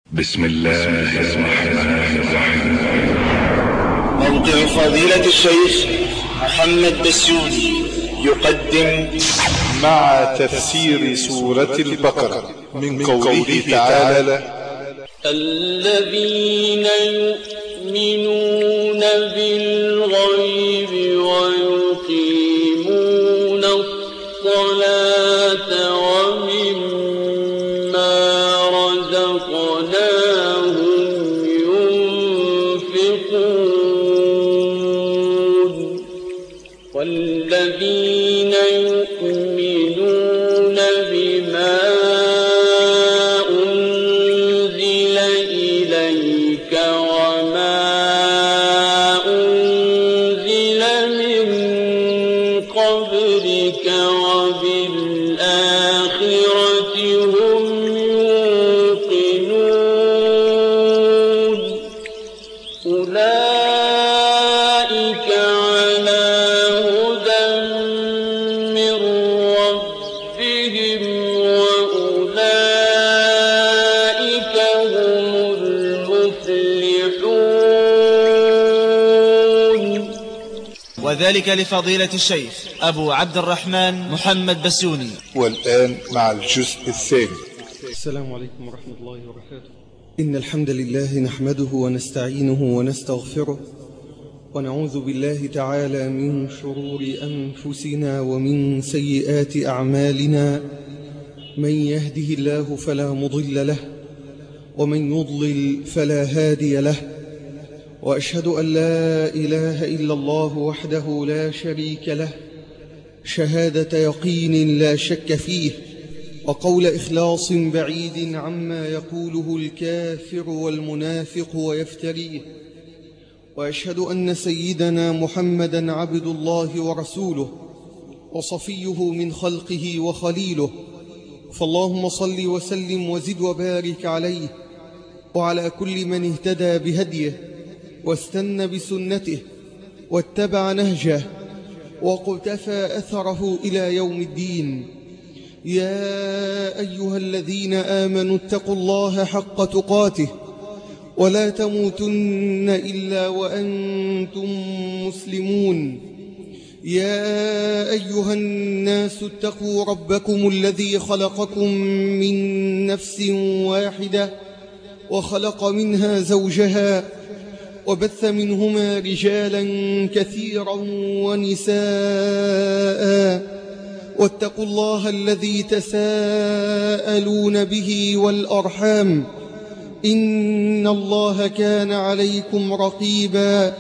بسم الله الرحمن الرحيم. موقع فضيلة الشيخ محمد بسيوني يقدم مع تفسير سورة البقرة من قوله تعالى: الذين يؤمنون بالغيب ويقيمون الصلاة ومما رزقناهم ينفقون والذين يؤمنون بما أنزل إليك وما أنزل من قبلك وبالآخرة هم يوقنون أولئك على هدى من ربهم وأولئك هم المفلحون. وذلك لفضيلة الشيخ أبو عبد الرحمن محمد بسيوني. والآن مع الجزء الثاني. السلام عليكم ورحمة الله وبركاته. إن الحمد لله نحمده ونستعينه ونستغفره ونعوذ بالله تعالى من شرور أنفسنا ومن سيئات أعمالنا. من يهده الله فلا مضل له ومن يضلل فلا هادي له، وأشهد أن لا إله إلا الله وحده لا شريك له شهادة يقين لا شك فيه، وقول إخلاص بعيد عما يقوله الكافر والمنافق ويفتريه. وأشهد أن سيدنا محمدًا عبد الله ورسوله وصفيه من خلقه وخليله، فاللهم صل وسلم وزد وبارك عليه وعلى كل من اهتدى بهديه واستنى بسنته واتبع نهجه وقتفى أثره إلى يوم الدين. يا أيها الذين آمنوا اتقوا الله حق تقاته ولا تموتن إلا وأنتم مسلمون. يا أيها الناس اتقوا ربكم الذي خلقكم من نفس واحدة وخلق منها زوجها وبث منهما رجالا كثيرا ونساء، واتقوا الله الذي تساءلون به والأرحام إن الله كان عليكم رقيبا.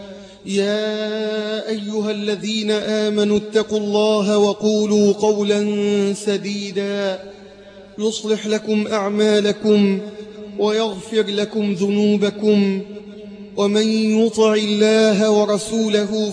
يا أيها الذين آمنوا اتقوا الله وقولوا قولا سديدا يصلح لكم أعمالكم ويغفر لكم ذنوبكم، ومن يطع الله ورسوله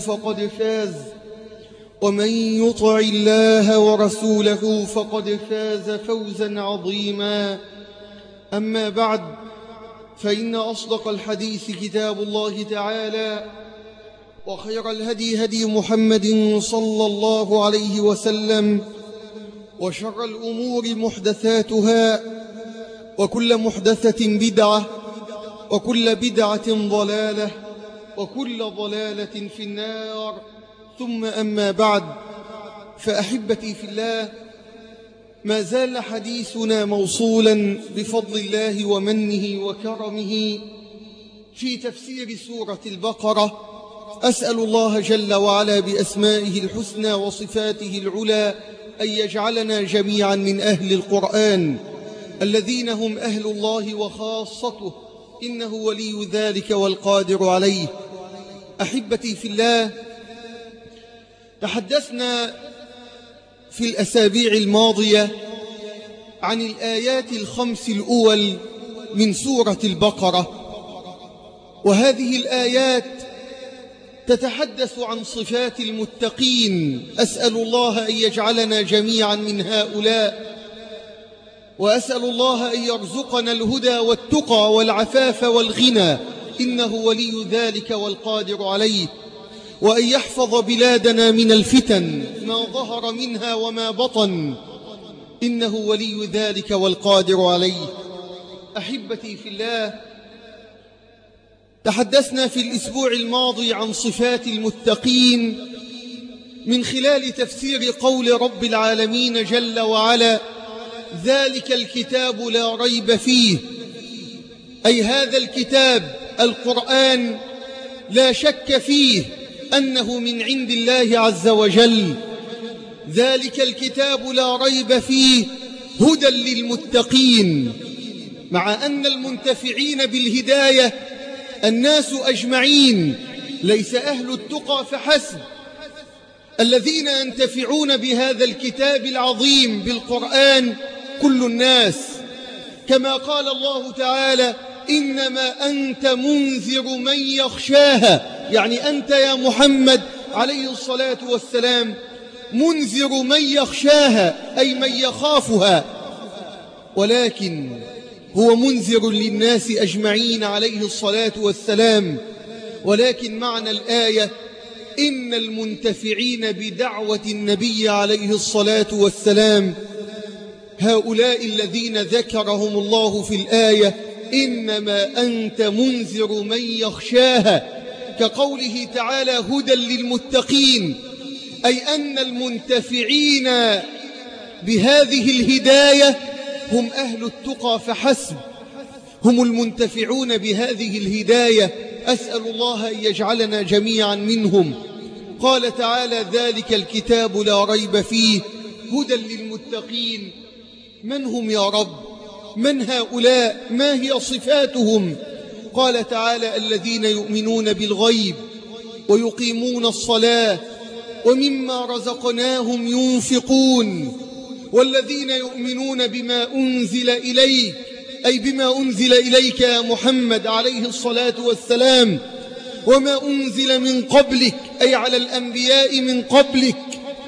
فقد فاز فوزا عظيما. أما بعد، فإن أصدق الحديث كتاب الله تعالى، وخير الهدي هدي محمد صلى الله عليه وسلم، وشر الأمور محدثاتها، وكل محدثة بدعة، وكل بدعة ضلالة، وكل ضلالة في النار. ثم أما بعد، فأحبتي في الله، ما زال حديثنا موصولا بفضل الله ومنه وكرمه في تفسير سورة البقرة. أسأل الله جل وعلا بأسمائه الحسنى وصفاته العلى أن يجعلنا جميعا من أهل القرآن الذين هم أهل الله وخاصته، إنه ولي ذلك والقادر عليه. أحبتي في الله، تحدثنا في الأسابيع الماضية عن الآيات الخمس الأول من سورة البقرة، وهذه الآيات تتحدث عن صفات المتقين. أسأل الله أن يجعلنا جميعا من هؤلاء، وأسأل الله أن يرزقنا الهدى والتقى والعفاف والغنى، إنه ولي ذلك والقادر عليه، وأن يحفظ بلادنا من الفتن ما ظهر منها وما بطن، إنه ولي ذلك والقادر عليه. أحبتي في الله، تحدثنا في الأسبوع الماضي عن صفات المتقين من خلال تفسير قول رب العالمين جل وعلا: ذلك الكتاب لا ريب فيه، أي هذا الكتاب القرآن لا شك فيه أنه من عند الله عز وجل. ذلك الكتاب لا ريب فيه هدى للمتقين، مع أن المنتفعين بالهداية الناس أجمعين، ليس أهل التقى فحسب. الذين ينتفعون بهذا الكتاب العظيم بالقرآن كل الناس، كما قال الله تعالى: إنما أنت منذر من يخشاها، يعني أنت يا محمد عليه الصلاة والسلام منذر من يخشاها، أي من يخافها، ولكن هو منذر للناس أجمعين عليه الصلاة والسلام. ولكن معنى الآية إن المنتفعين بدعوة النبي عليه الصلاة والسلام هؤلاء الذين ذكرهم الله في الآية: إنما أنت منذر من يخشاها، كقوله تعالى: هدى للمتقين، أي أن المنتفعين بهذه الهداية هم أهل التقى فحسب، هم المنتفعون بهذه الهداية. أسأل الله أن يجعلنا جميعا منهم. قال تعالى: ذلك الكتاب لا ريب فيه هدى للمتقين. من هم يا رب؟ من هؤلاء؟ ما هي صفاتهم؟ قال تعالى: الذين يؤمنون بالغيب ويقيمون الصلاة ومما رزقناهم ينفقون، والذين يؤمنون بما أنزل إليك، أي بما أنزل إليك يا محمد عليه الصلاة والسلام، وما أنزل من قبلك، أي على الأنبياء من قبلك،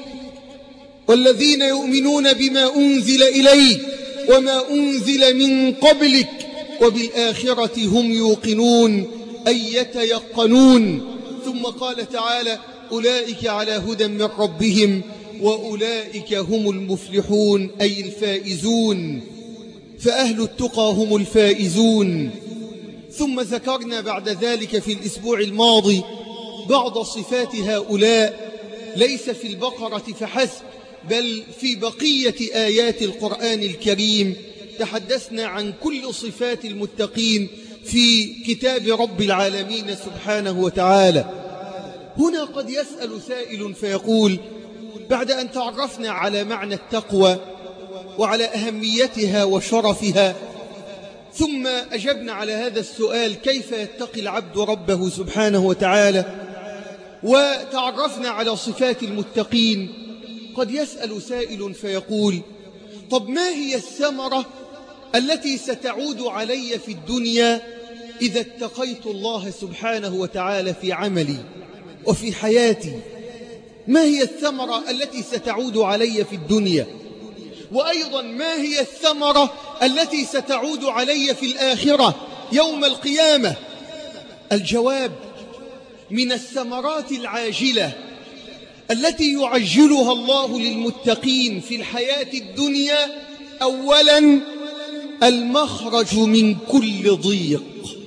والذين يؤمنون بما أنزل إليك وما أنزل من قبلك وبالآخرة هم يوقنون، أي يتيقنون. ثم قال تعالى: أولئك على هدى من ربهم وأولئك هم المفلحون، أي الفائزون. فأهل التقى هم الفائزون. ثم ذكرنا بعد ذلك في الأسبوع الماضي بعض صفات هؤلاء، ليس في البقرة فحسب بل في بقية آيات القرآن الكريم. تحدثنا عن كل صفات المتقين في كتاب رب العالمين سبحانه وتعالى. هنا قد يسأل سائل فيقول: بعد أن تعرفنا على معنى التقوى وعلى أهميتها وشرفها، ثم أجبنا على هذا السؤال: كيف يتقي العبد ربه سبحانه وتعالى، وتعرفنا على صفات المتقين، قد يسأل سائل فيقول: طب ما هي الثمرة التي ستعود علي في الدنيا إذا اتقيت الله سبحانه وتعالى في عملي وفي حياتي؟ ما هي الثمرة التي ستعود علي في الدنيا؟ وأيضا ما هي الثمرة التي ستعود علي في الآخرة يوم القيامة؟ الجواب: من الثمرات العاجلة التي يعجلها الله للمتقين في الحياة الدنيا، أولا المخرج من كل ضيق،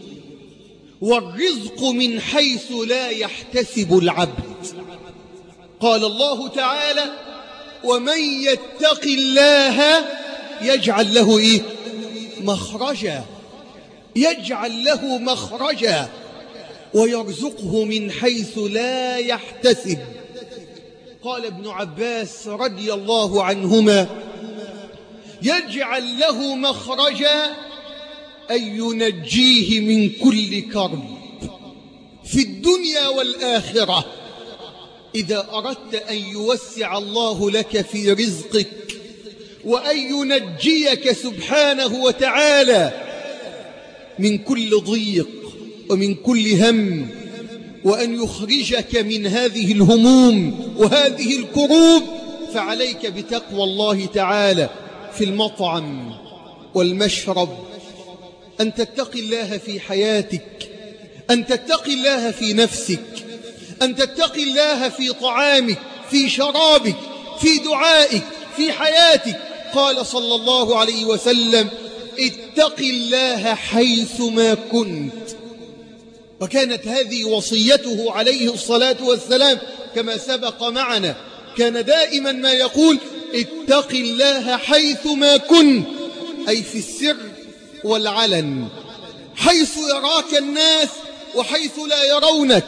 والرزق من حيث لا يحتسب العبد. قال الله تعالى: ومن يتق الله يجعل له مخرجا، يجعل له مخرجا، ويرزقه من حيث لا يحتسب. قال ابن عباس رضي الله عنهما: يجعل له مخرجا أي ينجيه من كل كرب في الدنيا والآخرة. إذا أردت أن يوسع الله لك في رزقك وأن ينجيك سبحانه وتعالى من كل ضيق ومن كل هم، وأن يخرجك من هذه الهموم وهذه الكروب، فعليك بتقوى الله تعالى في المطعم والمشرب، أن تتقي الله في حياتك، أن تتقي الله في نفسك، أن تتقي الله في طعامك، في شرابك، في دعائك، في حياتك. قال صلى الله عليه وسلم: اتق الله حيثما كنت. وكانت هذه وصيته عليه الصلاة والسلام كما سبق معنا، كان دائما ما يقول اتق الله حيثما كنت، أي في السر والعلن، حيث يراك الناس وحيث لا يرونك.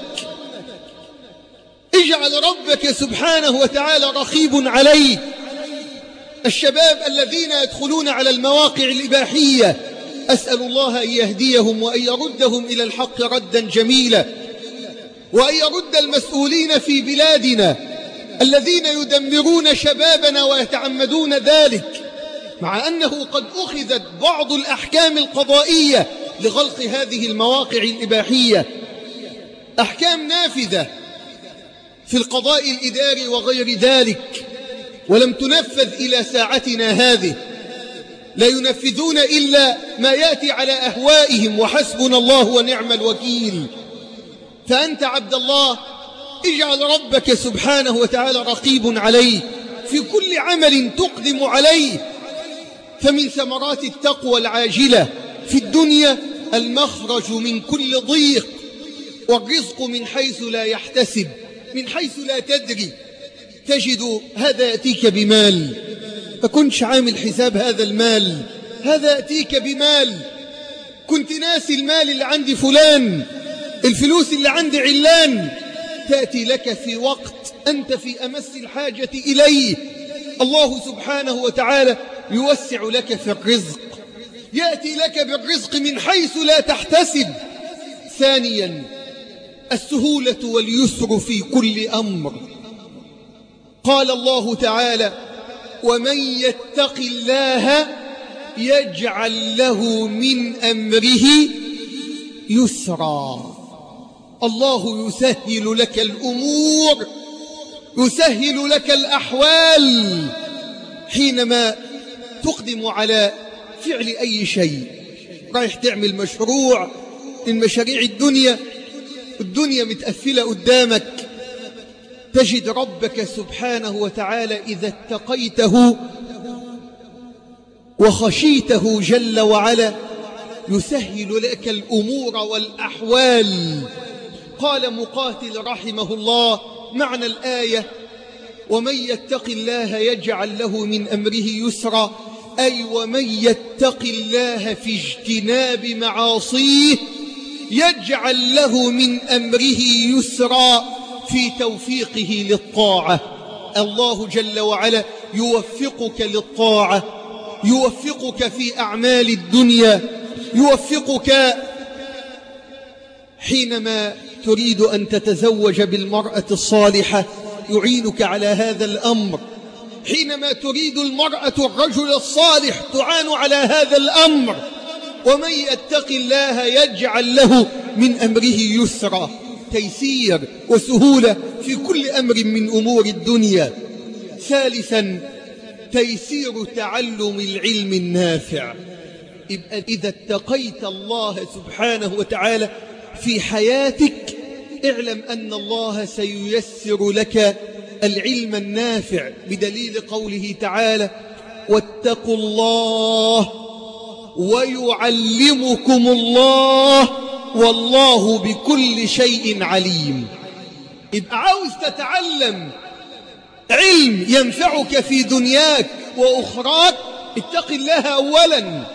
اجعل ربك سبحانه وتعالى رقيب عليك. الشباب الذين يدخلون على المواقع الإباحية أسأل الله أن يهديهم وأن يردهم إلى الحق ردا جميلا، وأن يرد المسؤولين في بلادنا الذين يدمرون شبابنا ويتعمدون ذلك، مع أنه قد أخذت بعض الأحكام القضائية لغلق هذه المواقع الإباحية، أحكام نافذة في القضاء الإداري وغير ذلك، ولم تنفذ إلى ساعتنا هذه. لا ينفذون إلا ما يأتي على أهوائهم، وحسبنا الله ونعم الوكيل. فأنت عبد الله اجعل ربك سبحانه وتعالى رقيب عليه في كل عمل تقدم عليه. فمن ثمرات التقوى العاجلة في الدنيا المخرج من كل ضيق، والرزق من حيث لا يحتسب، من حيث لا تدري. تجد هذا يأتيك بمال فكنتش عامل حساب هذا المال، هذا يأتيك بمال كنت ناسي المال اللي عند فلان، الفلوس اللي عند علان، تأتي لك في وقت أنت في أمس الحاجة إليه. الله سبحانه وتعالى يوسع لك في الرزق، يأتي لك بالرزق من حيث لا تحتسب. ثانيا السهولة واليسر في كل أمر. قال الله تعالى ومن يتق الله يجعل له من أمره يسرا. الله يسهل لك الأمور، يسهل لك الأحوال حينما تقدم على فعل أي شيء. رايح تعمل مشروع من مشاريع الدنيا متأفلة قدامك، تجد ربك سبحانه وتعالى إذا اتقيته وخشيته جل وعلا يسهل لك الأمور والأحوال. قال مقاتل رحمه الله معنى الآية ومن يتق الله يجعل له من أمره يسرا، أي ومن يتق الله في اجتناب معاصيه يجعل له من أمره يسرا في توفيقه للطاعة. الله جل وعلا يوفقك للطاعة، يوفقك في أعمال الدنيا، يوفقك حينما تريد أن تتزوج بالمرأة الصالحة يعينك على هذا الأمر، حينما تريد المرأة الرجل الصالح تعان على هذا الأمر. ومن يتق الله يجعل له من أمره يسرا، تيسير وسهولة في كل أمر من أمور الدنيا. ثالثا تيسير تعلم العلم النافع. إذا اتقيت الله سبحانه وتعالى في حياتك اعلم أن الله سييسر لك العلم النافع، بدليل قوله تعالى واتقوا الله ويعلمكم الله والله بكل شيء عليم. إذا عاوز تتعلم علم ينفعك في دنياك وأخراك اتق الله أولا.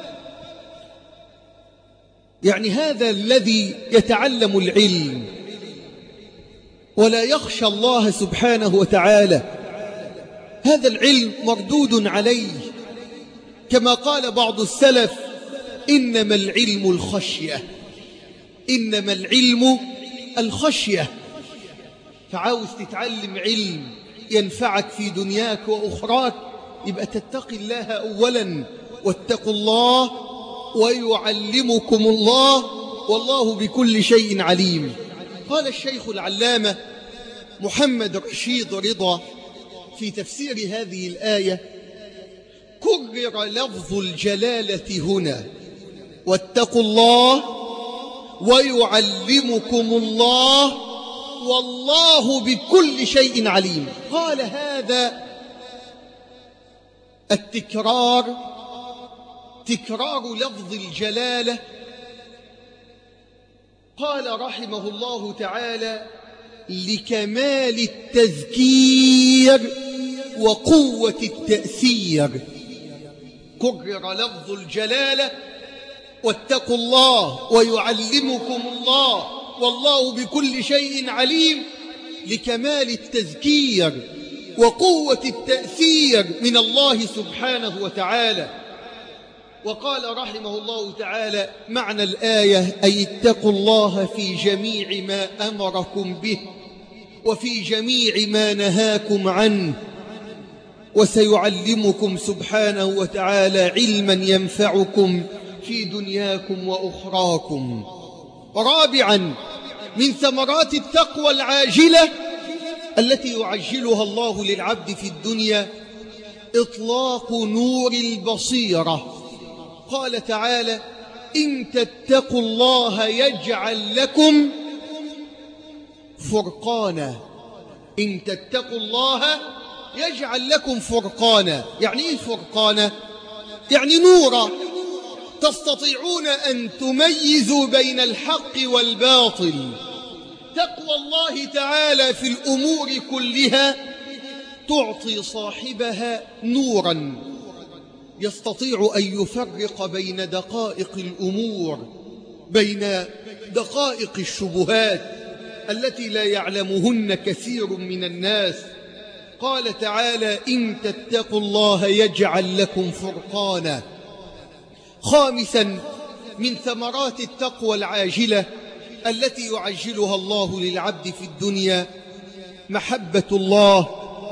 يعني هذا الذي يتعلم العلم ولا يخشى الله سبحانه وتعالى هذا العلم مردود عليه، كما قال بعض السلف إنما العلم الخشية، إنما العلم الخشية. فعاوز تتعلم علم ينفعك في دنياك وأخراك يبقى تتقي الله أولا، واتقوا الله ويعلمكم الله والله بكل شيء عليم. قال الشيخ العلامة محمد رشيد رضا في تفسير هذه الآية كرر لفظ الجلالة هنا واتقوا الله ويعلمكم الله والله بكل شيء عليم. قال هذا التكرار تكرار لفظ الجلالة. قال رحمه الله تعالى: لكمال التذكير وقوة التأثير. كرر لفظ الجلالة: واتقوا الله ويعلمكم الله والله بكل شيء عليم، لكمال التذكير وقوة التأثير من الله سبحانه وتعالى. وقال رحمه الله تعالى معنى الآية: أي اتقوا الله في جميع ما أمركم به وفي جميع ما نهاكم عنه، وسيعلمكم سبحانه وتعالى علما ينفعكم في دنياكم وأخراكم. رابعا، من ثمرات التقوى العاجلة التي يعجلها الله للعبد في الدنيا إطلاق نور البصيرة. قال تعالى: إن تتقوا الله يجعل لكم فرقانا. إن تتقوا الله يجعل لكم فرقانا. يعني إيه فرقانا؟ يعني نورا تستطيعون أن تميزوا بين الحق والباطل. تقوى الله تعالى في الأمور كلها تعطي صاحبها نورا يستطيع أن يفرق بين دقائق الأمور، بين دقائق الشبهات التي لا يعلمهن كثير من الناس. قال تعالى: إن تتقوا الله يجعل لكم فرقانا. خامسا، من ثمرات التقوى العاجلة التي يعجلها الله للعبد في الدنيا محبة الله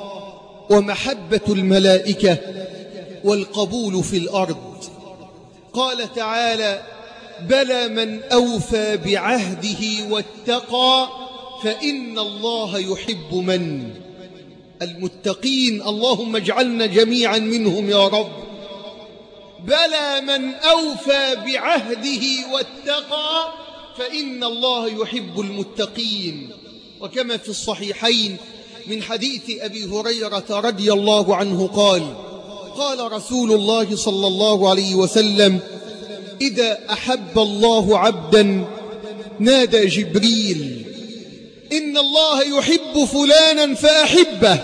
ومحبة الملائكة والقبول في الأرض. قال تعالى: بلى من أوفى بعهده واتقى فإن الله يحب من المتقين. اللهم اجعلنا جميعا منهم يا رب. بلى من أوفى بعهده واتقى فإن الله يحب المتقين. وكما في الصحيحين من حديث أبي هريرة رضي الله عنه قال رسول الله صلى الله عليه وسلم: إذا أحب الله عبدا نادى جبريل: إن الله يحب فلانا فأحبه،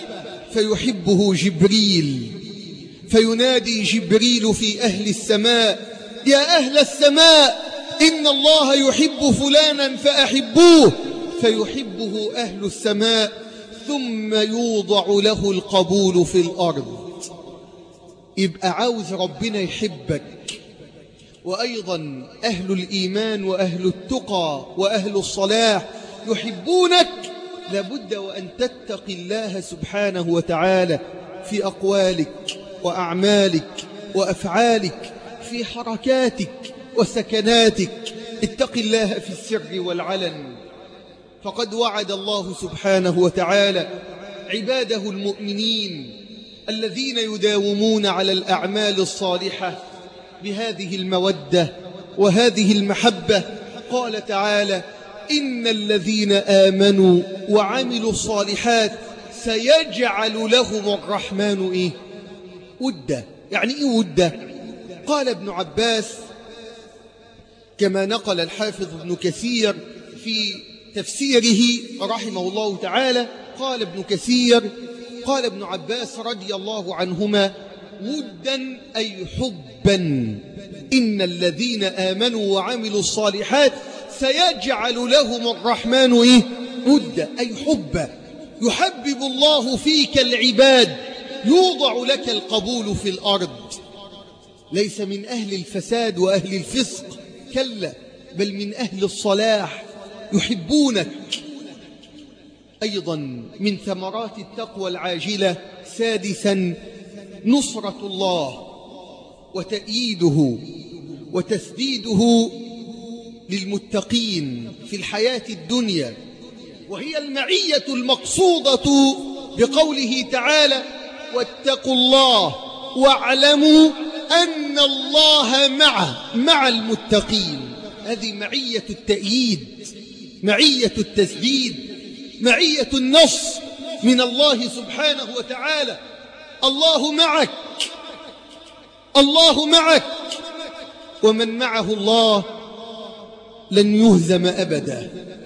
فيحبه جبريل، فينادي جبريل في أهل السماء: يا أهل السماء إن الله يحب فلانا فأحبوه، فيحبه أهل السماء، ثم يوضع له القبول في الأرض. يبقى عاوز ربنا يحبك، وأيضا أهل الإيمان وأهل التقى وأهل الصلاح يحبونك. لابد وأن تتقي الله سبحانه وتعالى في أقوالك وأعمالك وأفعالك، في حركاتك وسكناتك. اتق الله في السر والعلن، فقد وعد الله سبحانه وتعالى عباده المؤمنين الذين يداومون على الأعمال الصالحة بهذه المودة وهذه المحبة. قال تعالى: إن الذين آمنوا وعملوا الصالحات سيجعل لهم الرحمن ودة. يعني إيه ودة؟ قال ابن عباس كما نقل الحافظ ابن كثير في تفسيره رحمه الله تعالى، قال ابن كثير: قال ابن عباس رضي الله عنهما: ودا أي حبا. إن الذين آمنوا وعملوا الصالحات سيجعل لهم الرحمن ودا أي حبا. يحبب الله فيك العباد، يوضع لك القبول في الأرض. ليس من أهل الفساد وأهل الفسق، كلا، بل من أهل الصلاح يحبونك. أيضا من ثمرات التقوى العاجلة سادسا، نصرة الله وتأييده وتسديده للمتقين في الحياة الدنيا، وهي المعية المقصودة بقوله تعالى: واتقوا الله واعلموا أن الله مع المتقين. هذه معية التأييد، معية التسديد، معية النصر من الله سبحانه وتعالى. الله معك الله معك، ومن معه الله لن يهزم أبدا،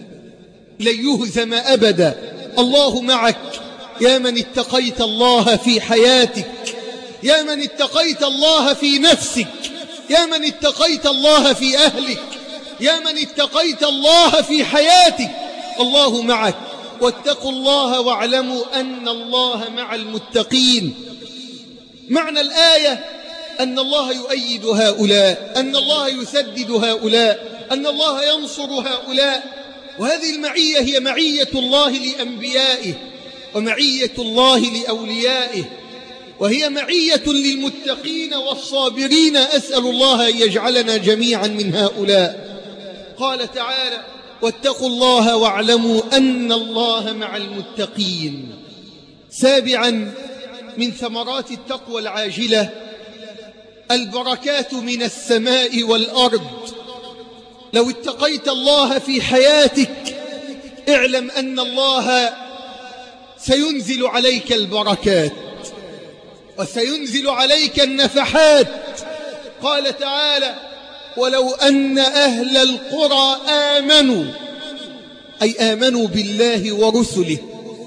لن يهزم أبدا. الله معك يا من اتقيت الله في حياتك، يا من اتقيت الله في نفسك، يا من اتقيت الله في أهلك، يا من اتقيت الله في حياتك. الله معك. واتقوا الله واعلموا أن الله مع المتقين. معنى الآية أن الله يؤيد هؤلاء، أن الله يسدد هؤلاء، أن الله ينصر هؤلاء. وهذه المعية هي معية الله لأنبيائه، ومعية الله لأوليائه، وهي معية للمتقين والصابرين. أسأل الله أن يجعلنا جميعا من هؤلاء. قال تعالى: واتقوا الله واعلموا أن الله مع المتقين. سابعا من ثمرات التقوى العاجلة البركات من السماء والأرض. لو اتقيت الله في حياتك اعلم أن الله سينزل عليك البركات وسينزل عليك النفحات. قال تعالى: ولو أن أهل القرى آمنوا، أي آمنوا بالله ورسله،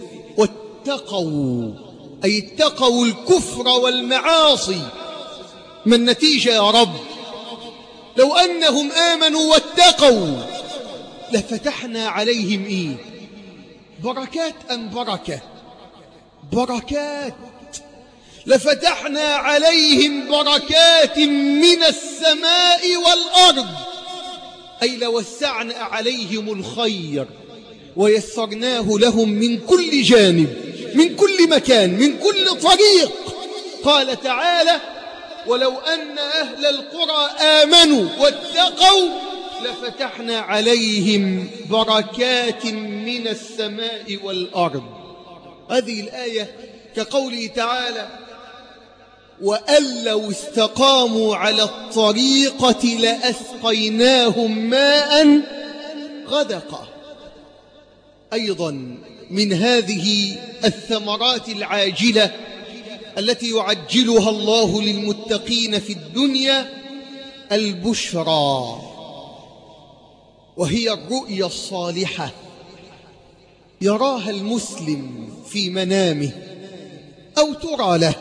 واتقوا، أي اتقوا الكفر والمعاصي. ما النتيجة يا رب؟ لو أنهم آمنوا واتقوا لفتحنا عليهم إيه؟ بركات أم بركة؟ بركات. لفتحنا عليهم بركات من السماء والأرض، أي لوسعنا عليهم الخير ويسرناه لهم من كل جانب، من كل مكان، من كل طريق. قال تعالى: ولو أن أهل القرى آمنوا واتقوا لفتحنا عليهم بركات من السماء والأرض. هذه الآية كقوله تعالى: وأن لو استقاموا على الطريقة لأسقيناهم ماء غدقا. أيضا من هذه الثمرات العاجلة التي يعجلها الله للمتقين في الدنيا البشرى، وهي الرؤيا الصالحة يراها المسلم في منامه أو ترى له،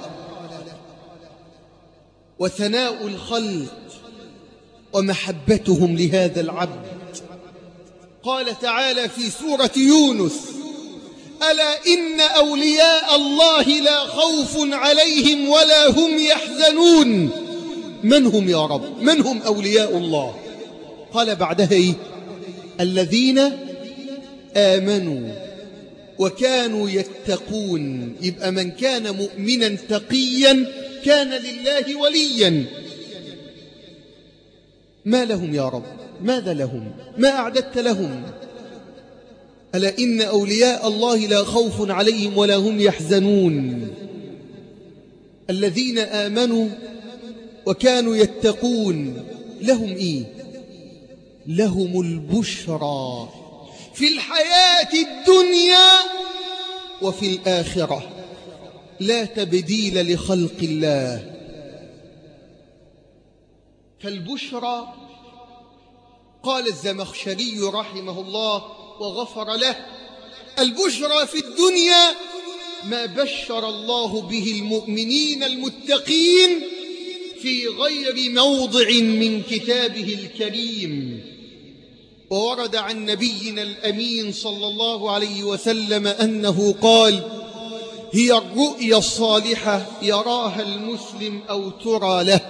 وثناء الخلق ومحبتهم لهذا العبد. قال تعالى في سورة يونس: ألا إن أولياء الله لا خوف عليهم ولا هم يحزنون. من هم يا رب؟ من هم أولياء الله؟ قال بعدها إيه؟ الذين آمنوا وكانوا يتقون. يبقى من كان مؤمنا تقيا كان لله وليا. ما لهم يا رب؟ ماذا لهم؟ ما أعددت لهم؟ ألا إن أولياء الله لا خوف عليهم ولا هم يحزنون. الذين آمنوا وكانوا يتقون لهم إيه؟ لهم البشرى في الحياة الدنيا وفي الآخرة، لا تبديل لخلق الله. فالبشرى، قال الزمخشري رحمه الله وغفر له: البشرى في الدنيا ما بشر الله به المؤمنين المتقين في غير موضع من كتابه الكريم. وورد عن نبينا الأمين صلى الله عليه وسلم أنه قال: هي الرؤيا الصالحة يراها المسلم أو ترى له.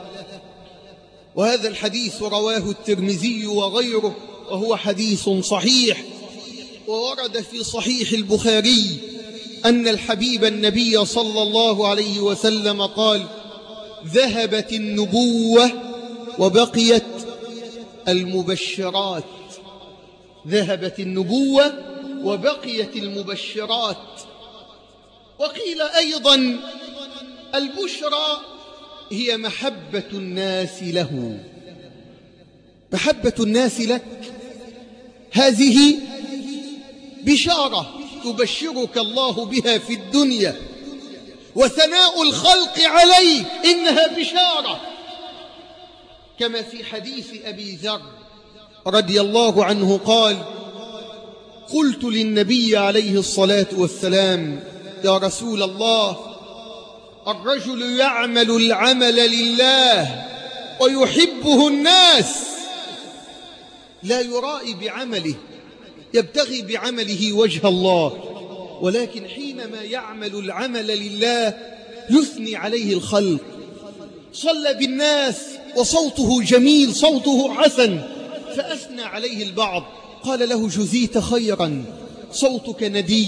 وهذا الحديث رواه الترمذي وغيره، وهو حديث صحيح. وورد في صحيح البخاري أن الحبيب النبي صلى الله عليه وسلم قال: ذهبت النبوة وبقيت المبشرات. ذهبت النبوة وبقيت المبشرات. وقيل أيضا: البشرى هي محبة الناس له. محبة الناس لك هذه بشارة يبشرك الله بها في الدنيا، وثناء الخلق عليك إنها بشارة، كما في حديث أبي ذر رضي الله عنه قال: قلت للنبي عليه الصلاة والسلام: يا رسول الله، الرجل يعمل العمل لله ويحبه الناس، لا يرائي بعمله، يبتغي بعمله وجه الله، ولكن حينما يعمل العمل لله يثني عليه الخلق. صلى بالناس وصوته جميل، صوته حسن، فأثنى عليه البعض، قال له: جزيت خيرا، صوتك ندي،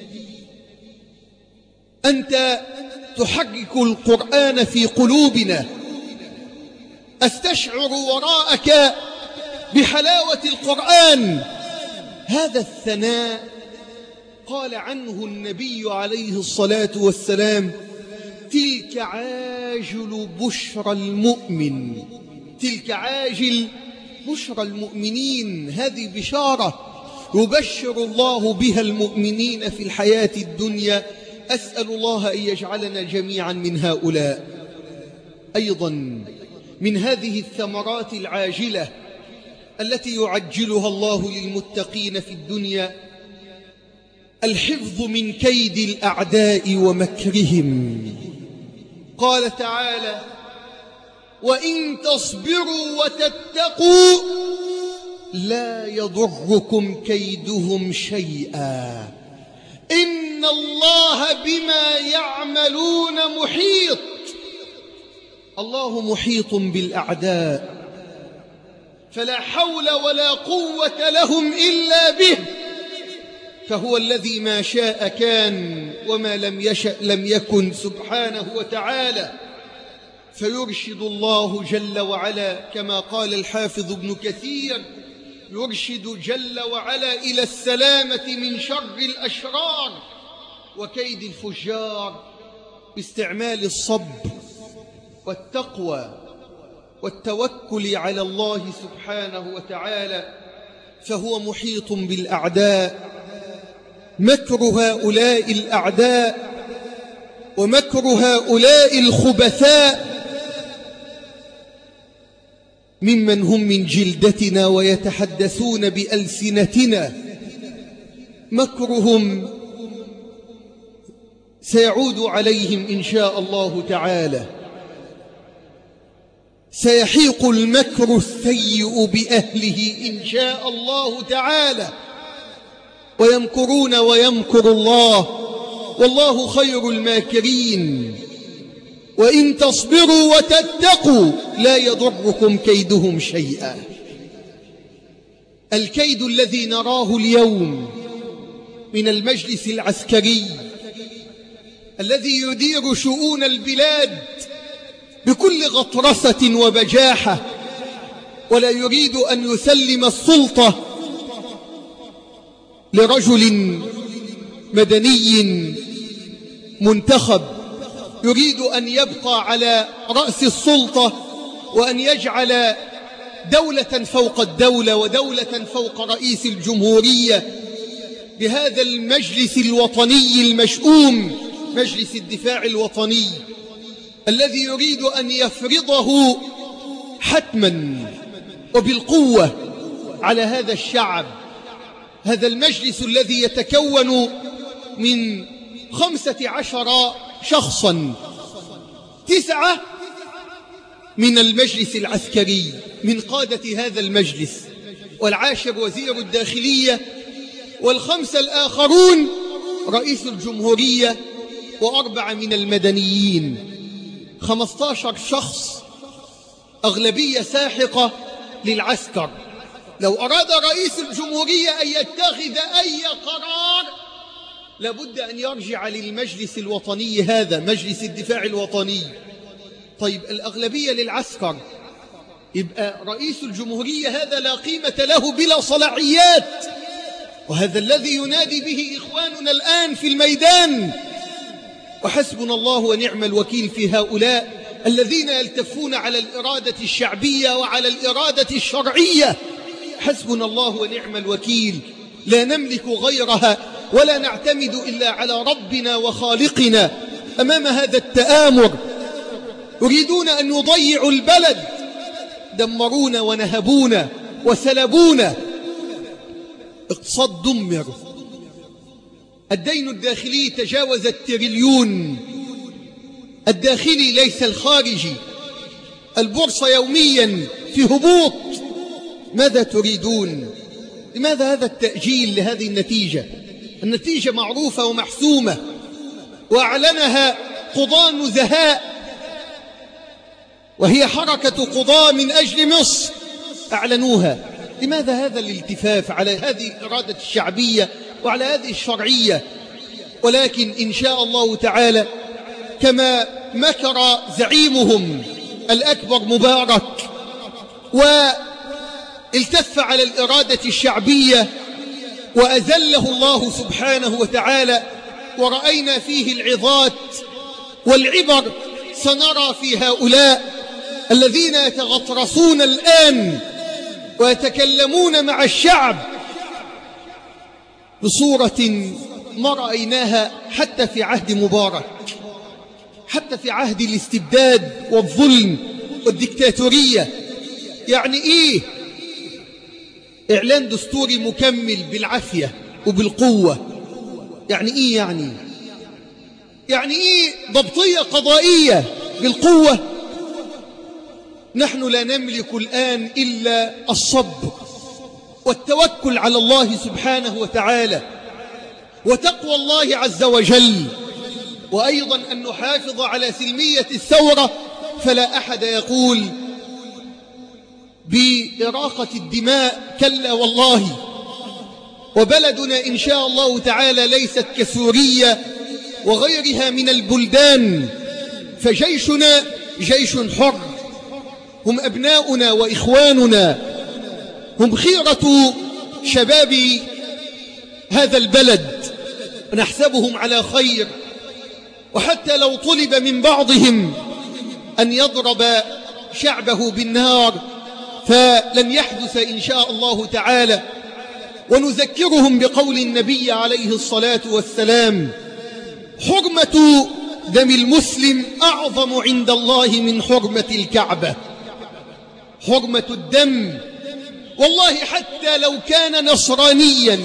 أنت تحرك القرآن في قلوبنا، أستشعر وراءك بحلاوة القرآن. هذا الثناء قال عنه النبي عليه الصلاة والسلام: تلك عاجل بشرى المؤمن، تلك عاجل بشرى المؤمنين، هذه بشارة يبشر الله بها المؤمنين في الحياة الدنيا. أسأل الله أن يجعلنا جميعا من هؤلاء. أيضا من هذه الثمرات العاجلة التي يعجلها الله للمتقين في الدنيا الحفظ من كيد الأعداء ومكرهم. قال تعالى: وإن تصبروا وتتقوا لا يضركم كيدهم شيئا إن الله بما يعملون محيط. الله محيط بالأعداء، فلا حول ولا قوة لهم إلا به، فهو الذي ما شاء كان وما لم يشأ لم يكن سبحانه وتعالى. فيرشد الله جل وعلا كما قال الحافظ ابن كثير: يرشد جل وعلا إلى السلامة من شر الأشرار وكيد الفجار باستعمال الصبر والتقوى والتوكل على الله سبحانه وتعالى، فهو محيط بالأعداء. مكر هؤلاء الأعداء ومكر هؤلاء الخبثاء ممن هم من جلدتنا ويتحدثون بألسنتنا، مكرهم سيعود عليهم إن شاء الله تعالى. سيحيق المكر السيء بأهله إن شاء الله تعالى، ويمكرون ويمكر الله والله خير الماكرين. وإن تصبروا وتتقوا لا يضركم كيدهم شيئا. الكيد الذي نراه اليوم من المجلس العسكري الذي يدير شؤون البلاد بكل غطرسة وبجاحة، ولا يريد أن يسلم السلطة لرجل مدني منتخب، يريد أن يبقى على رأس السلطة وأن يجعل دولة فوق الدولة ودولة فوق رئيس الجمهورية بهذا المجلس الوطني المشؤوم، مجلس الدفاع الوطني، الذي يريد أن يفرضه حتما وبالقوة على هذا الشعب. هذا المجلس الذي يتكون من 15 شخصا، 9 من المجلس العسكري من قادة هذا المجلس، والعاشر وزير الداخلية، وال5 الآخرون رئيس الجمهورية، و4 من المدنيين. 15 شخص، أغلبية ساحقة للعسكر. لو أراد رئيس الجمهورية أن يتخذ أي قرار لابد أن يرجع للمجلس الوطني، هذا مجلس الدفاع الوطني. طيب الأغلبية للعسكر، يبقى رئيس الجمهورية هذا لا قيمة له بلا صلاحيات، وهذا الذي ينادي به إخواننا الآن في الميدان. وحسبنا الله ونعم الوكيل في هؤلاء الذين يلتفون على الإرادة الشعبية وعلى الإرادة الشرعية. حسبنا الله ونعم الوكيل، لا نملك غيرها ولا نعتمد إلا على ربنا وخالقنا. أمام هذا التآمر. يريدون أن يضيعوا البلد، دمرونا ونهبونا وسلبونا. اقتصاد دمر، الدين الداخلي تجاوز التريليون، الداخلي ليس الخارجي، البورصة يوميا في هبوط. ماذا تريدون؟ لماذا هذا التأجيل لهذه النتيجة؟ النتيجة معروفة ومحسومة، وأعلنها قضاة نزهاء، وهي حركة قضاة من أجل مصر أعلنوها. لماذا هذا الالتفاف على هذه الإرادة الشعبية وعلى هذه الشرعية؟ ولكن إن شاء الله تعالى كما مكر زعيمهم الأكبر مبارك والتف على الإرادة الشعبية وأذله الله سبحانه وتعالى، ورأينا فيه العظات والعبر، سنرى في هؤلاء الذين يتغطرسون الآن ويتكلمون مع الشعب بصورة ما رأيناها حتى في عهد مبارك، حتى في عهد الاستبداد والظلم والديكتاتورية. يعني إيه إعلان دستوري مكمل بالعافية وبالقوة؟ يعني إيه يعني إيه ضبطية قضائية بالقوة؟ نحن لا نملك الآن إلا الصبر والتوكل على الله سبحانه وتعالى وتقوى الله عز وجل، وأيضا أن نحافظ على سلمية الثورة. فلا أحد يقول بإراقة الدماء، كلا والله. وبلدنا إن شاء الله تعالى ليست كسوريا وغيرها من البلدان، فجيشنا جيش حر، هم أبناؤنا وإخواننا، هم خيرة شباب هذا البلد، نحسبهم على خير. وحتى لو طلب من بعضهم أن يضرب شعبه بالنار فلن يحدث إن شاء الله تعالى. ونذكرهم بقول النبي عليه الصلاة والسلام: حرمة دم المسلم أعظم عند الله من حرمة الكعبة. حرمة الدم، والله حتى لو كان نصرانيا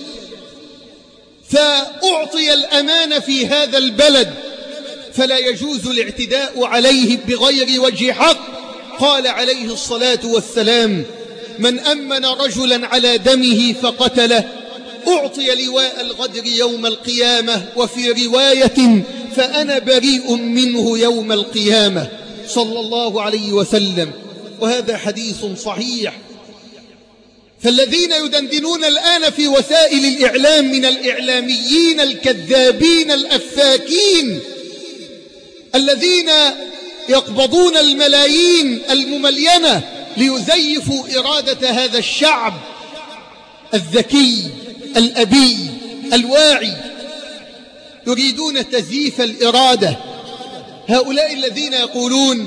فأعطي الأمان في هذا البلد فلا يجوز الاعتداء عليه بغير وجه حق. قال عليه الصلاة والسلام: من أمن رجلا على دمه فقتله أعطي لواء الغدر يوم القيامة، وفي رواية: فأنا بريء منه يوم القيامة، صلى الله عليه وسلم. وهذا حديث صحيح. فالذين يدندنون الآن في وسائل الإعلام من الإعلاميين الكذابين الأفاكين الذين يقبضون الملايين المملينة ليزيفوا إرادة هذا الشعب الذكي الأبي الواعي، يريدون تزييف الإرادة. هؤلاء الذين يقولون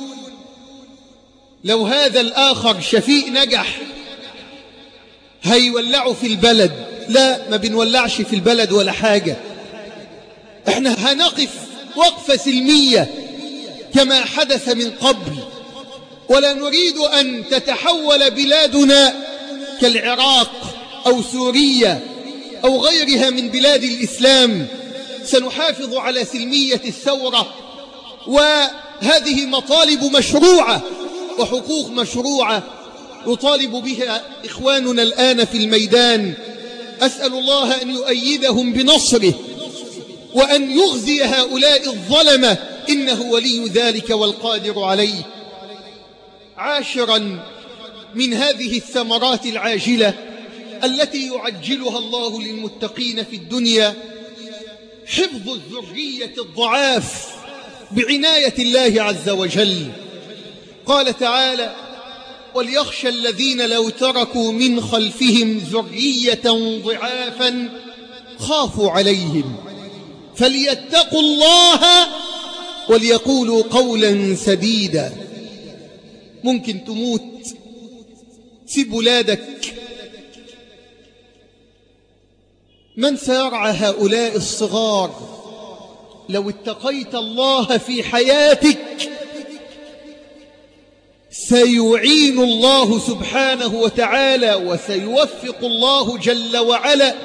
لو هذا الآخر شفيق نجح هيولعوا في البلد. لا، ما بنولعش في البلد ولا حاجة، احنا هنقف وقفة سلمية كما حدث من قبل، ولا نريد أن تتحول بلادنا كالعراق أو سوريا أو غيرها من بلاد الإسلام. سنحافظ على سلمية الثورة، وهذه مطالب مشروعة وحقوق مشروعة يطالب بها إخواننا الآن في الميدان. أسأل الله أن يؤيدهم بنصره وأن يخزي هؤلاء الظلمة، إنه ولي ذلك والقادر عليه. عاشرا من هذه الثمرات العاجلة التي يعجلها الله للمتقين في الدنيا حفظ الذرية الضعاف بعناية الله عز وجل. قال تعالى: وليخشى الذين لو تركوا من خلفهم ذرية ضعافا خافوا عليهم فليتقوا الله وليقولوا قولا سديدا. ممكن تموت، سيب ولادك، من سيرعى هؤلاء الصغار؟ لو اتقيت الله في حياتك سيعين الله سبحانه وتعالى وسيوفق الله جل وعلا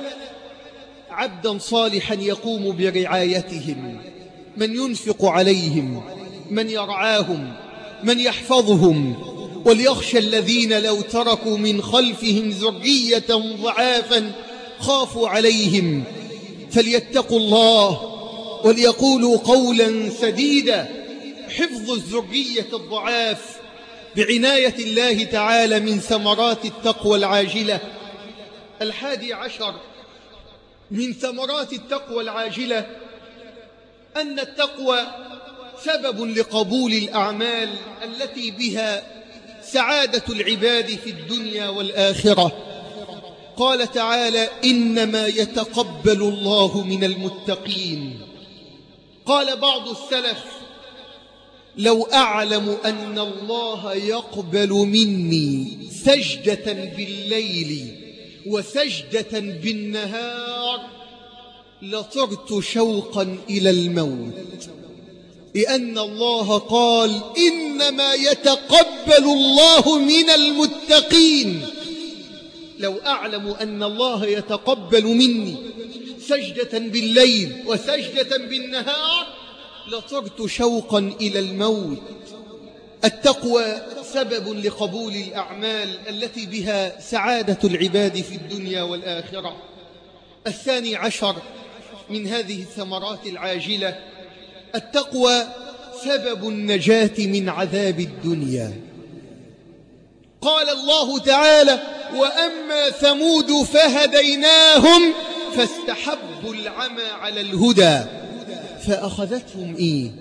عبدا صالحا يقوم برعايتهم، من ينفق عليهم، من يرعاهم، من يحفظهم. وليخشى الذين لو تركوا من خلفهم ذرية ضعافا خافوا عليهم فليتقوا الله وليقولوا قولا سديدا. حفظ الذرية الضعاف بعناية الله تعالى من ثمرات التقوى العاجلة. 11 من ثمرات التقوى العاجلة أن التقوى سبب لقبول الأعمال التي بها سعادة العباد في الدنيا والآخرة. قال تعالى: إنما يتقبل الله من المتقين. قال بعض السلف: لو أعلم أن الله يقبل مني سجدة بالليل وسجدة بالنهار لطرت شوقا إلى الموت، لأن الله قال: إنما يتقبل الله من المتقين. لو أعلم أن الله يتقبل مني سجدة بالليل وسجدة بالنهار لطرت شوقا إلى الموت. التقوى سبب لقبول الأعمال التي بها سعادة العباد في الدنيا والآخرة. 12 من هذه الثمرات العاجلة التقوى سبب النجاة من عذاب الدنيا. قال الله تعالى: وأما ثمود فهديناهم فاستحبوا العمى على الهدى فأخذتهم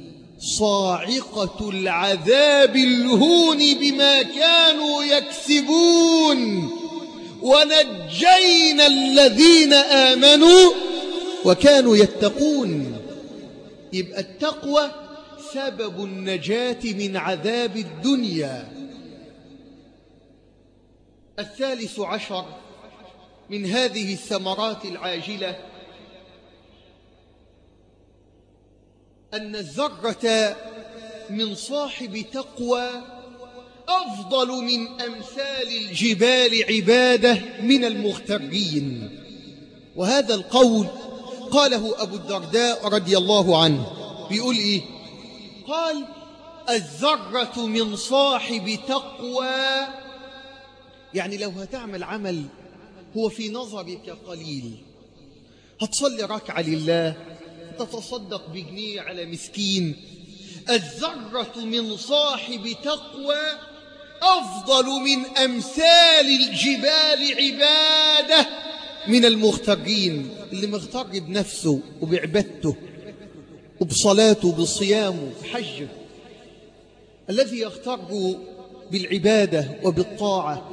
صاعقة العذاب الهون بما كانوا يكسبون ونجينا الذين آمنوا وكانوا يتقون. يبقى التقوى سبب النجاة من عذاب الدنيا. 13 من هذه الثمرات العاجلة أن الذرة من صاحب تقوى أفضل من أمثال الجبال عبادة من المغترين. وهذا القول قاله أبو الدرداء رضي الله عنه. بيقول قال: الذرة من صاحب تقوى، يعني لو هتعمل عمل هو في نظرك قليل، هتصلي ركعة لله، تتصدق بجنيه على مسكين، الذرة من صاحب تقوى أفضل من أمثال الجبال عبادة من المغترين. اللي مغتر بنفسه وبعبادته وبصلاته وبصيامه وبحجه، الذي يغتر بالعبادة وبالطاعة،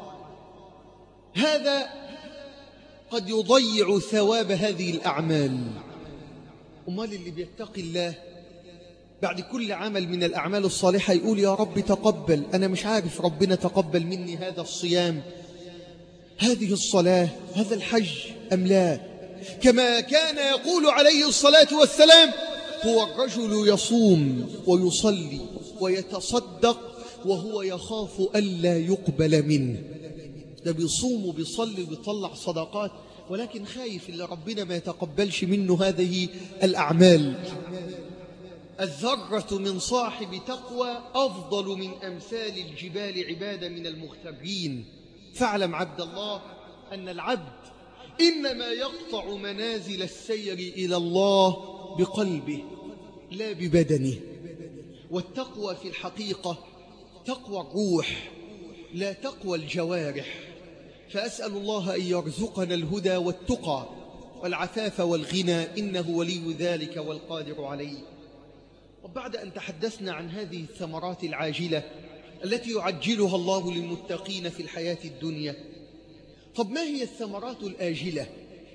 هذا قد يضيع ثواب هذه الأعمال. أمال اللي بيتقي الله بعد كل عمل من الأعمال الصالحة يقول: يا رب تقبل، أنا مش عارف ربنا تقبل مني هذا الصيام، هذه الصلاة، هذا الحج أم لا. كما كان يقول عليه الصلاة والسلام: هو الرجل يصوم ويصلي ويتصدق وهو يخاف ألا يقبل منه. ده بيصوم وبيصلي وبيطلع صدقات، ولكن خايف اللي ربنا ما يتقبلش منه هذه الأعمال. الذرة من صاحب تقوى أفضل من أمثال الجبال عبادة من المغترين. فاعلم عبد الله أن العبد إنما يقطع منازل السير إلى الله بقلبه لا ببدنه. والتقوى في الحقيقة تقوى الروح لا تقوى الجوارح. فأسأل الله أن يرزقنا الهدى والتقى والعفاف والغنى، إنه ولي ذلك والقادر عليه. وبعد أن تحدثنا عن هذه الثمرات العاجلة التي يعجلها الله للمتقين في الحياة الدنيا، طب ما هي الثمرات الآجلة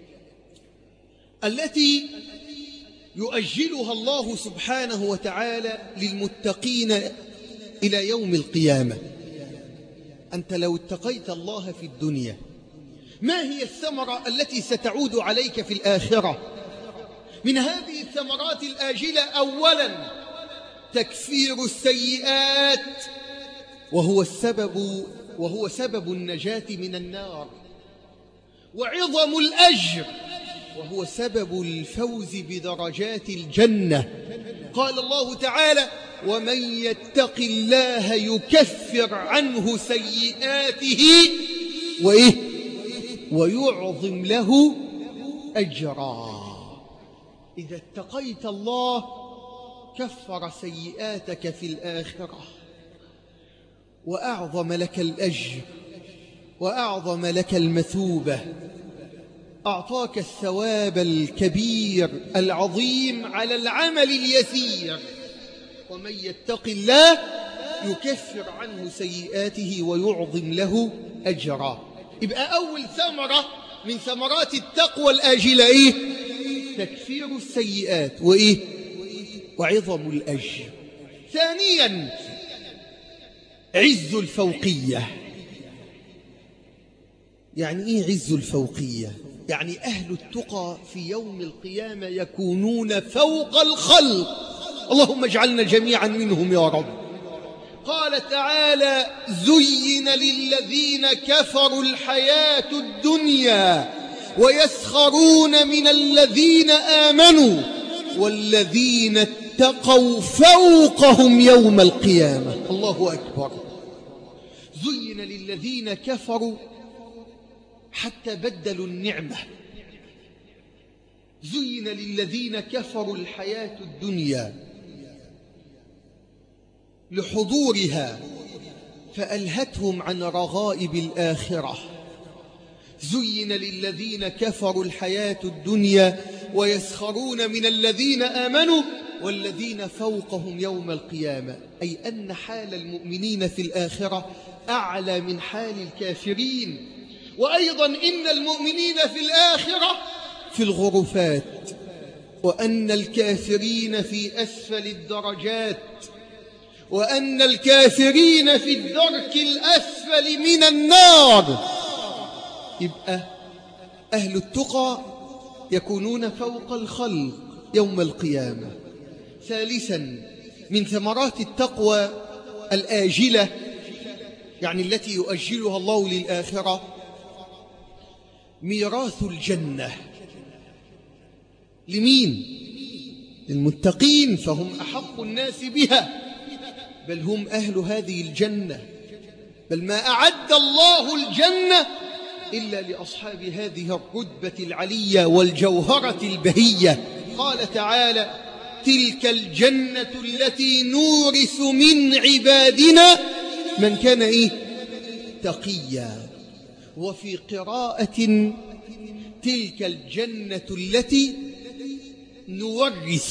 التي يؤجلها الله سبحانه وتعالى للمتقين إلى يوم القيامة؟ أنت لو اتقيت الله في الدنيا، ما هي الثمرة التي ستعود عليك في الآخرة؟ من هذه الثمرات الآجلة أولا تكفير السيئات، وهو سبب النجاة من النار، وعظم الأجر، وهو سبب الفوز بدرجات الجنة. قال الله تعالى: ومن يتق الله يكفر عنه سيئاته ويعظم له أجرا. إذا اتقيت الله كفر سيئاتك في الآخرة، وأعظم لك الأجر، وأعظم لك المثوبة، أعطاك الثواب الكبير العظيم على العمل اليسير. ومن يتق الله يكفر عنه سيئاته ويعظم له أجرا. يبقى أول ثمرة من ثمرات التقوى الآجلة تكفير السيئات وعظم الأجر. ثانيا عز الفوقية. يعني عز الفوقية؟ يعني أهل التقى في يوم القيامة يكونون فوق الخلق. اللهم اجعلنا جميعا منهم يا رب. قال تعالى: زين للذين كفروا الحياة الدنيا ويسخرون من الذين آمنوا والذين اتقوا فوقهم يوم القيامة. الله أكبر. زين للذين كفروا حتى بدلوا النعمة. زين للذين كفروا الحياة الدنيا لحضورها فألهتهم عن رغائب الآخرة. زين للذين كفروا الحياة الدنيا ويسخرون من الذين آمنوا والذين فوقهم يوم القيامة، أي أن حال المؤمنين في الآخرة أعلى من حال الكافرين. وأيضا إن المؤمنين في الآخرة في الغرفات، وأن الكافرين في أسفل الدرجات، وأن الكافرين في الدرك الأسفل من النار. يبقى أهل التقى يكونون فوق الخلق يوم القيامة. ثالثا من ثمرات التقوى الآجلة، يعني التي يؤجلها الله للآخرة، ميراث الجنة. لمين؟ للمتقين، فهم أحق الناس بها، بل هم أهل هذه الجنة. بل ما أعد الله الجنة إلا لأصحاب هذه الرتبة العلية والجوهرة البهية. قال تعالى: تلك الجنة التي نورث من عبادنا من كان تقيا. وفي قراءة: تلك الجنة التي نورث.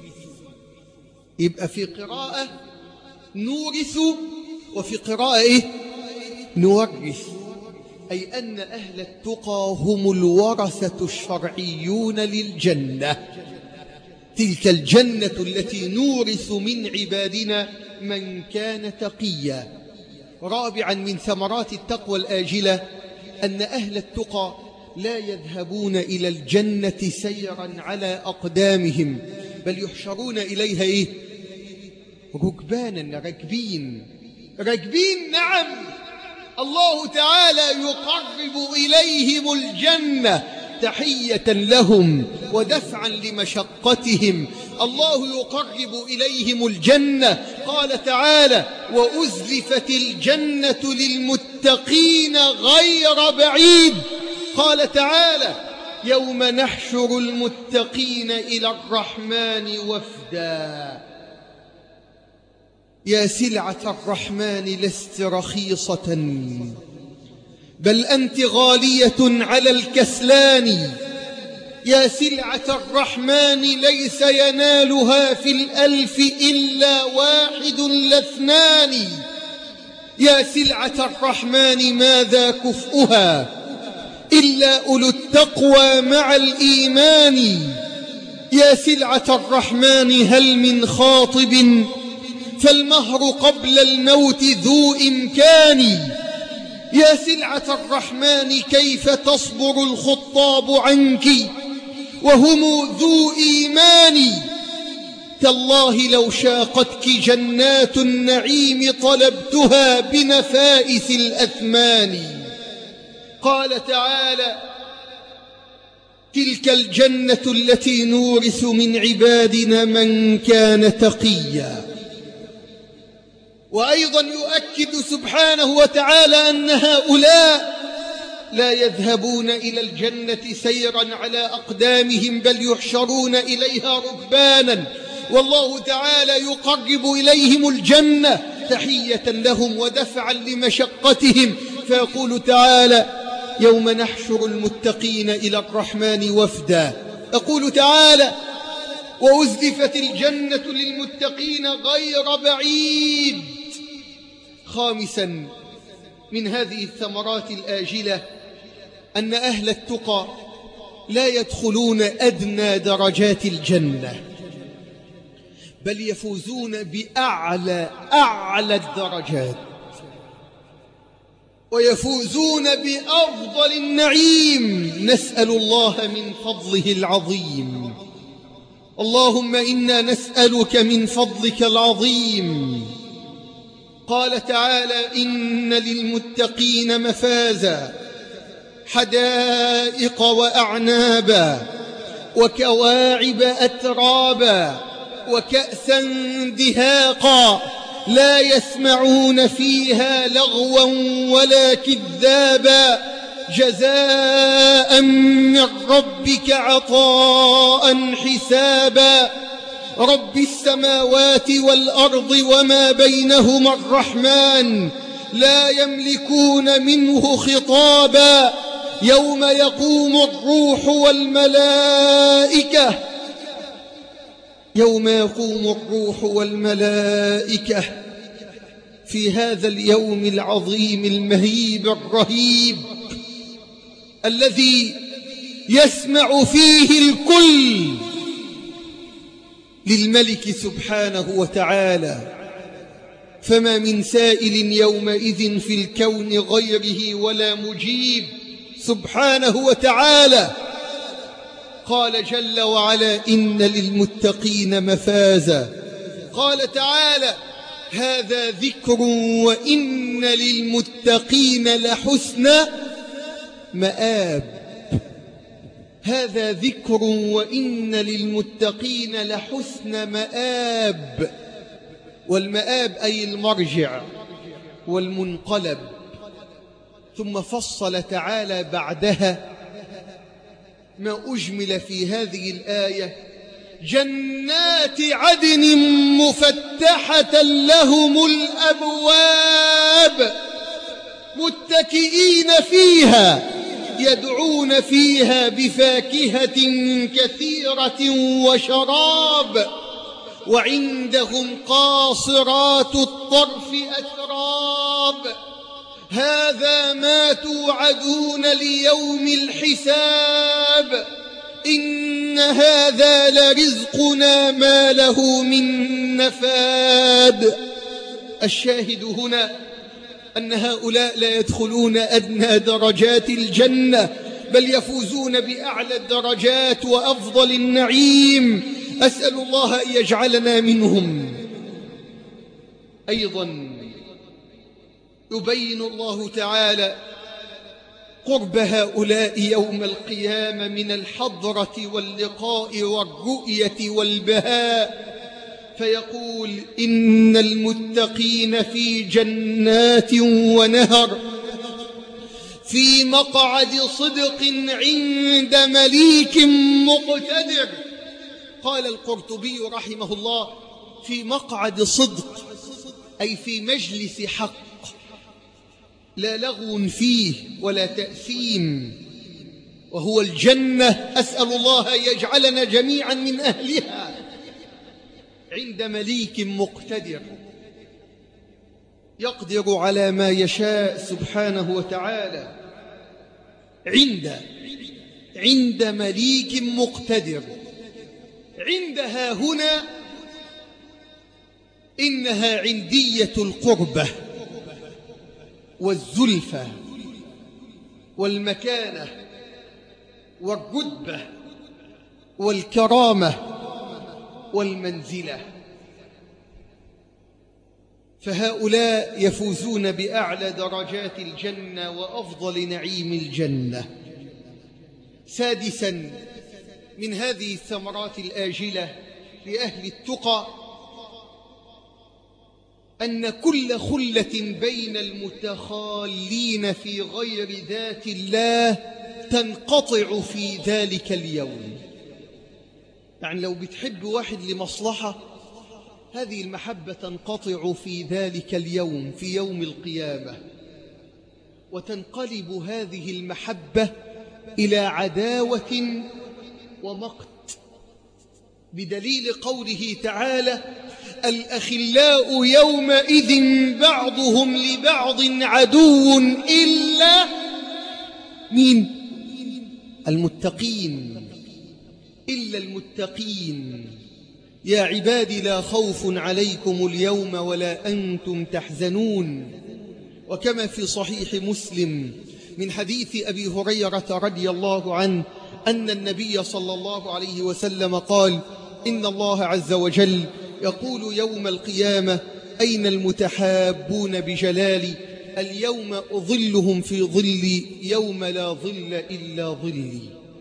يبقى في قراءة نورث، وفي قراءة نورث، أي أن أهل التقى هم الورثة الشرعيون للجنة. تلك الجنة التي نورث من عبادنا من كان تقيا. رابعا من ثمرات التقوى الآجلة أن أهل التقى لا يذهبون إلى الجنة سيرا على أقدامهم، بل يحشرون إليها ركبانا، راكبين. نعم، الله تعالى يقرب إليهم الجنة تحية لهم ودفعا لمشقتهم. الله يقرب إليهم الجنة. قال تعالى: وأزلفت الجنة للمتقين غير بعيد. قال تعالى: يوم نحشر المتقين إلى الرحمن وفدا. يا سلعة الرحمن لست رخيصة، بل أنت غالية على الكسلان. يا سلعة الرحمن ليس ينالها في الألف إلا واحد لاثنان. يا سلعة الرحمن ماذا كفؤها إلا أولو التقوى مع الإيمان. يا سلعة الرحمن هل من خاطب فالمهر قبل الموت ذو إمكان. يا سلعة الرحمن كيف تصبر الخطاب عنك وهم ذو إيمان. تالله لو شاقتك جنات النعيم طلبتها بنفائس الأثمان. قال تعالى: تلك الجنة التي نورث من عبادنا من كان تقيا. وأيضا يؤكد سبحانه وتعالى أن هؤلاء لا يذهبون إلى الجنة سيرا على أقدامهم، بل يحشرون إليها ركبانا، والله تعالى يقرب إليهم الجنة تحية لهم ودفعا لمشقتهم، فيقول تعالى: يوم نحشر المتقين إلى الرحمن وفدا. يقول تعالى: وأزلفت الجنة للمتقين غير بعيد. خامسا من هذه الثمرات الآجلة أن أهل التقى لا يدخلون أدنى درجات الجنة، بل يفوزون بأعلى الدرجات، ويفوزون بأفضل النعيم. نسأل الله من فضله العظيم. اللهم إنا نسألك من فضلك العظيم. قال تعالى: إن للمتقين مفازا، حدائق وأعنابا، وكواعب أترابا، وكأسا دهاقا، لا يسمعون فيها لغوا ولا كذابا، جزاء من ربك عطاء حسابا. رب السماوات والأرض وما بينهما الرحمن، لا يملكون منه خطابا. يوم يقوم الروح والملائكة في هذا اليوم العظيم المهيب الرهيب الذي يسمع فيه الكل للملك سبحانه وتعالى. فما من سائل يومئذ في الكون غيره ولا مجيب سبحانه وتعالى. قال جل وعلا: إن للمتقين مفازا. قال تعالى: هذا ذكر وإن للمتقين لحسن مآب. هذا ذكر وإن للمتقين لحسن مآب. والمآب أي المرجع والمنقلب. ثم فصل تعالى بعدها ما أجمل في هذه الآية: جنات عدن مفتحة لهم الأبواب متكئين فيها يدعون فيها بفاكهة كثيرة وشراب، وعندهم قاصرات الطرف أتراب. هذا ما توعدون ليوم الحساب، إن هذا لرزقنا ما له من نفاد. الشاهد هنا أن هؤلاء لا يدخلون أدنى درجات الجنة، بل يفوزون بأعلى الدرجات وأفضل النعيم. أسأل الله أن يجعلنا منهم. أيضا يبين الله تعالى قرب هؤلاء يوم القيامة من الحضرة واللقاء والرؤية والبهاء، فيقول: إن المتقين في جنات ونهر في مقعد صدق عند مليك مقتدر. قال القرطبي رحمه الله: في مقعد صدق أي في مجلس حق، لا لغو فيه ولا تأثيم، وهو الجنة. أسأل الله أن يجعلنا جميعا من أهلها. عند مليك مقتدر يقدر على ما يشاء سبحانه وتعالى. عند مليك مقتدر. عندها هنا إنها عندية القربة والزلفة والمكانة والرتبة والكرامة والمنزلة، فهؤلاء يفوزون بأعلى درجات الجنة وأفضل نعيم الجنة. سادسا من هذه الثمرات الآجلة لأهل التقى أن كل خلة بين المتخالين في غير ذات الله تنقطع في ذلك اليوم. يعني لو بتحب واحد لمصلحة، هذه المحبة تنقطع في ذلك اليوم، في يوم القيامة، وتنقلب هذه المحبة إلى عداوة ومقت، بدليل قوله تعالى: الأخلاء يومئذ بعضهم لبعض عدو إلا مين؟ المتقين، إلا المتقين. يا عبادي لا خوف عليكم اليوم ولا أنتم تحزنون. وكما في صحيح مسلم من حديث أبي هريرة رضي الله عنه أن النبي صلى الله عليه وسلم قال: إن الله عز وجل يقول يوم القيامة: أين المتحابون بجلالي؟ اليوم أظلهم في ظلي يوم لا ظل إلا ظلي.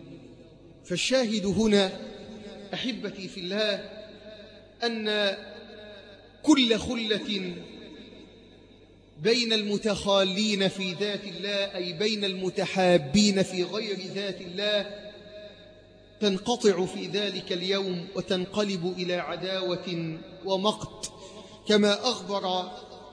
فالشاهد هنا أحبتي في الله أن كل خلة بين المتخالين في ذات الله، أي بين المتحابين في غير ذات الله، تنقطع في ذلك اليوم وتنقلب إلى عداوة ومقت، كما أخبر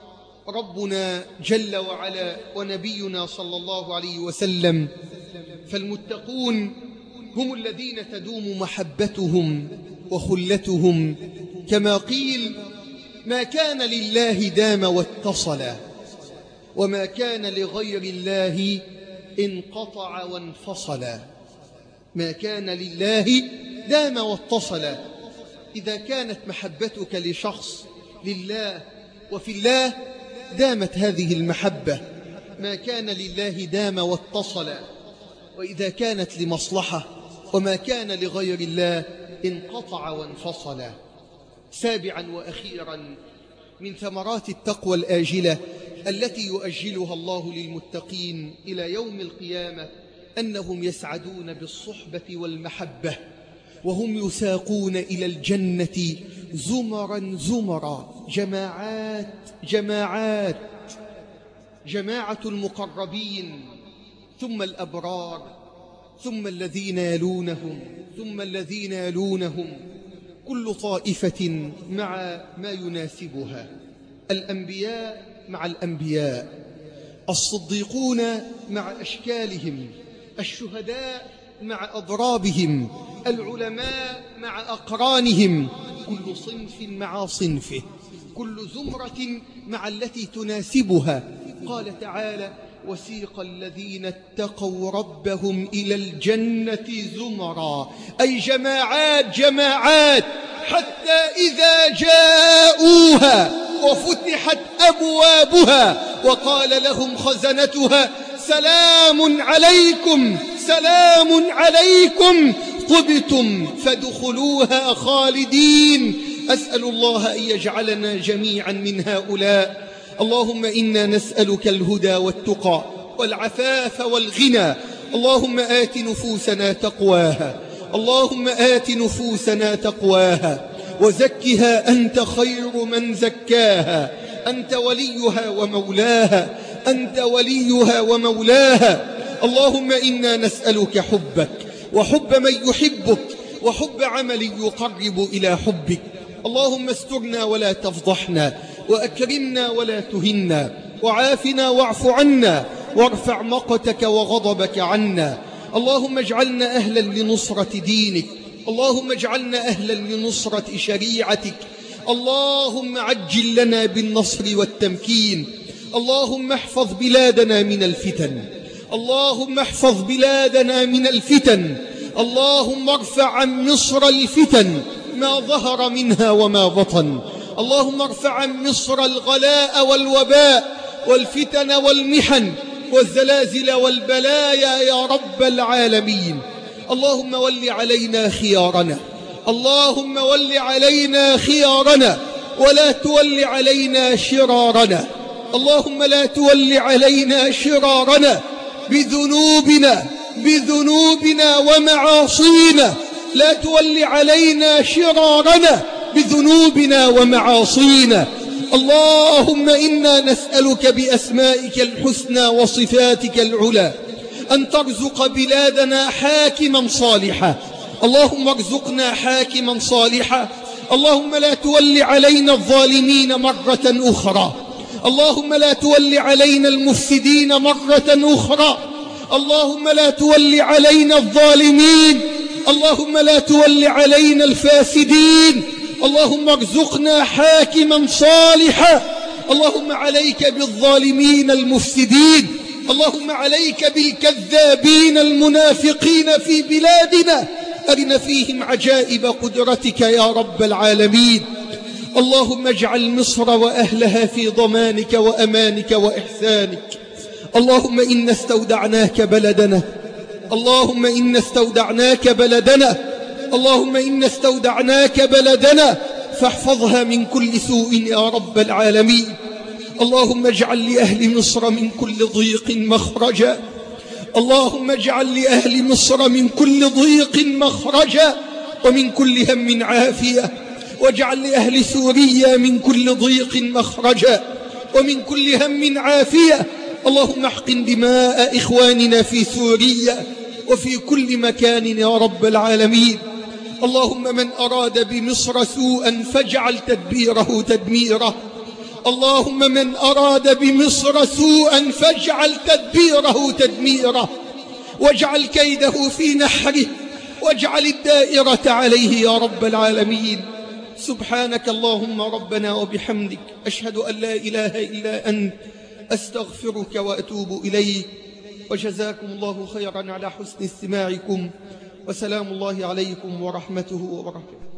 ربنا جل وعلا ونبينا صلى الله عليه وسلم. فالمتقون هم الذين تدوم محبتهم وخلتهم، كما قيل: ما كان لله دام واتصل، وما كان لغير الله انقطع وانفصل. ما كان لله دام واتصل. إذا كانت محبتك لشخص لله وفي الله دامت هذه المحبة. ما كان لله دام واتصل. وإذا كانت لمصلحة وما كان لغير الله انقطع وانفصل. سابعا وأخيرا من ثمرات التقوى الآجلة التي يؤجلها الله للمتقين إلى يوم القيامة أنهم يسعدون بالصحبة والمحبة، وهم يساقون إلى الجنة زمرا زمرا، جماعات جماعات، جماعة المقربين، ثم الأبرار، ثم الذين يلونهم، ثم الذين يلونهم، كل طائفة مع ما يناسبها. الأنبياء مع الأنبياء، الصديقون مع أشكالهم، الشهداء مع أضرابهم، العلماء مع أقرانهم، كل صنف مع صنفه، كل زمرة مع التي تناسبها. قال تعالى: وسيق الذين اتقوا ربهم إلى الجنة زمرا، أي جماعات جماعات، حتى إذا جاءوها وفتحت أبوابها وقال لهم خزنتها: سلام عليكم سلام عليكم طبتم فادخلوها خالدين. أسأل الله أن يجعلنا جميعا من هؤلاء. اللهم إنا نسألك الهدى والتقى والعفاف والغنى. اللهم آت نفوسنا تقواها، اللهم آت نفوسنا تقواها وزكها أنت خير من زكاها، أنت وليها ومولاها، أنت وليها ومولاها. اللهم إنا نسألك حبك وحب من يحبك وحب عمل يقرب إلى حبك. اللهم استرنا ولا تفضحنا، وأكرمنا ولا تهنا، وعافنا واعف عنا، وارفع مقتك وغضبك عنا. اللهم اجعلنا أهلا لنصرة دينك، اللهم اجعلنا أهلا لنصرة شريعتك. اللهم عجل لنا بالنصر والتمكين. اللهم احفظ بلادنا من الفتن، اللهم احفظ بلادنا من الفتن. اللهم ارفع عن مصر الفتن ما ظهر منها وما بطن. اللهم ارفع عن مصر الغلاء والوباء والفتن والمحن والزلازل والبلايا يا رب العالمين. اللهم ول علينا خيارنا، اللهم ول علينا خيارنا ولا تول علينا شرارنا. اللهم لا تول علينا شرارنا بذنوبنا ومعاصينا، لا تول علينا شرارنا بذنوبنا ومعاصينا. اللهم إنا نسألك بأسمائك الحسنى وصفاتك العلى أن ترزق بلادنا حاكما صالحا. اللهم ارزقنا حاكما صالحا. اللهم لا تول علينا الظالمين مرة أخرى. اللهم لا تول علينا المفسدين مرة أخرى. اللهم لا تول علينا الظالمين. اللهم لا تول علينا الفاسدين. اللهم ارزقنا حاكما صالحا. اللهم عليك بالظالمين المفسدين. اللهم عليك بالكذابين المنافقين في بلادنا، أرنا فيهم عجائب قدرتك يا رب العالمين. اللهم اجعل مصر وأهلها في ضمانك وأمانك وإحسانك. اللهم إنا استودعناك بلدنا، اللهم إنا استودعناك بلدنا، اللهم إنا استودعناك بلدنا فاحفظها من كل سوء يا رب العالمين. اللهم اجعل لأهل مصر من كل ضيق مخرجا. اللهم اجعل لأهل مصر من كل ضيق مخرجا ومن كل هم عافية، واجعل لأهل سوريا من كل ضيق مخرجا ومن كل هم عافية. اللهم احقن دماء إخواننا في سوريا وفي كل مكان يا رب العالمين. اللهم من أراد بمصر سوءا فاجعل تدبيره تدميره. اللهم من أراد بمصر سوءا فاجعل تدبيره تدميره، واجعل كيده في نحره، واجعل الدائرة عليه يا رب العالمين. سبحانك اللهم ربنا وبحمدك، أشهد أن لا إله إلا أنت، أستغفرك وأتوب إليك. وجزاكم الله خيرا على حسن استماعكم، وسلام الله عليكم ورحمته وبركاته.